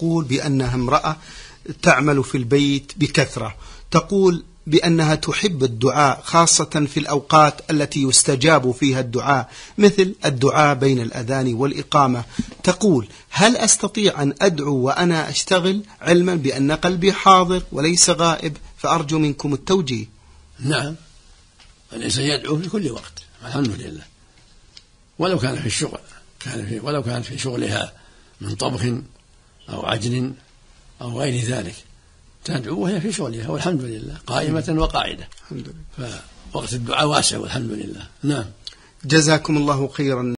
تقول بأنها امرأة تعمل في البيت بكثرة، تقول بأنها تحب الدعاء خاصة في الأوقات التي يستجاب فيها الدعاء، مثل الدعاء بين الأذان والإقامة. تقول: هل أستطيع أن أدعو وأنا أشتغل، علما بأن قلبي حاضر وليس غائب؟ فأرجو منكم التوجيه. نعم، الإنسان يدعو في كل وقت الحمد لله، ولو كان في الشغل، ولو كان في شغلها من طبخ أو عجل أو غير ذلك، تدعو وهي في شغلها والحمد لله، قائمة وقاعدة. فوقت الدعاء واسع والحمد لله. نعم. جزاكم الله خيرا.